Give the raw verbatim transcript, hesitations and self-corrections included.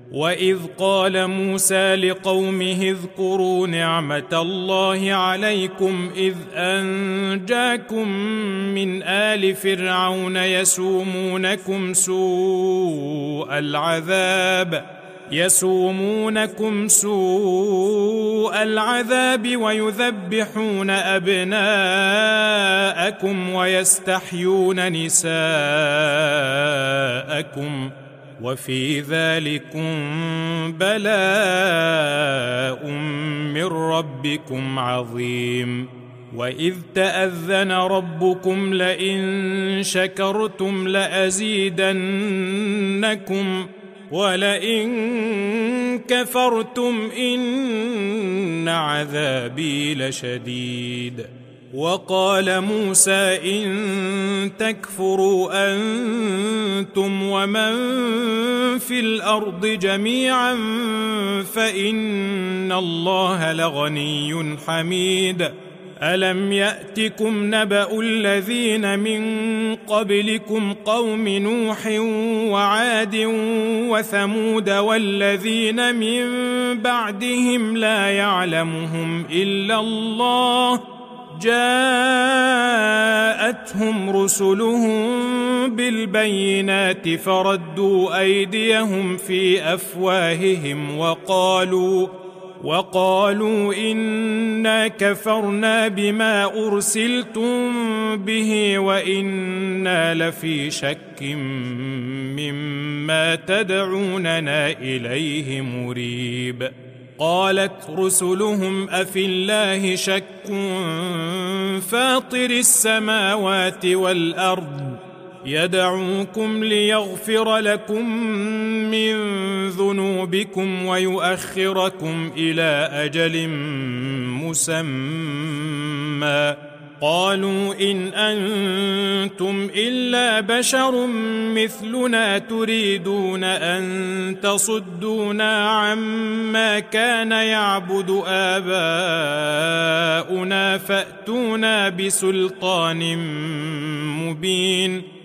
وإذ قال موسى لقومه اذكروا نعمة الله عليكم إذ أنجاكم من آل فرعون يسومونكم سوء العذاب يسومونكم سوء العذاب ويذبحون أبناءكم ويستحيون نساءكم وفي ذلكم بلاء من ربكم عظيم. وإذ تأذن ربكم لئن شكرتم لأزيدنكم ولئن كفرتم إن عذابي لشديد. وقال موسى إن تكفروا أنتم ومن في الأرض جميعا فإن الله لغني حميد. ألم يأتكم نبأ الذين من قبلكم قوم نوح وعاد وثمود والذين من بعدهم لا يعلمهم إلا الله جاءتهم رسلهم بالبينات فردوا أيديهم في أفواههم وقالوا وقالوا إنا كفرنا بما أرسلتم به وإنا لفي شك مما تدعوننا إليه مريب. قالت رسلهم أفي الله شك فاطر السماوات والأرض يدعوكم ليغفر لكم من ذنوبكم ويؤخركم إلى أجل مسمى قالوا إن أنتم إلا بشر مثلنا تريدون أن تصدونا عما كان يعبد آباؤنا فأتونا بسلطان مبين.